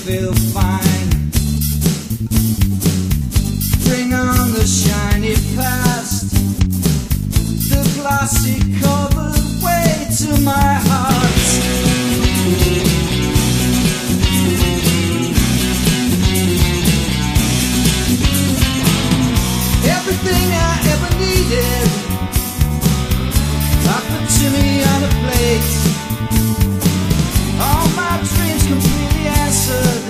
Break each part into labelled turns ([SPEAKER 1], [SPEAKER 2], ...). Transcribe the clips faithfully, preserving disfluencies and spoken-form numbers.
[SPEAKER 1] feel fine. Bring on the shiny past, the glossy covered way to my heart. Everything I ever needed, offered to me on a plate. All my dreams completely answered.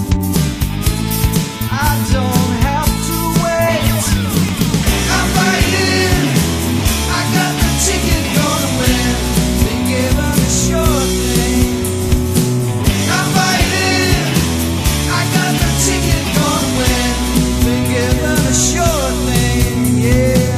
[SPEAKER 1] I don't have to wait. I'm fighting. I got the ticket, gonna win. Been given a sure thing. I'm fighting. I got the ticket, gonna win. Been given a sure thing. Yeah.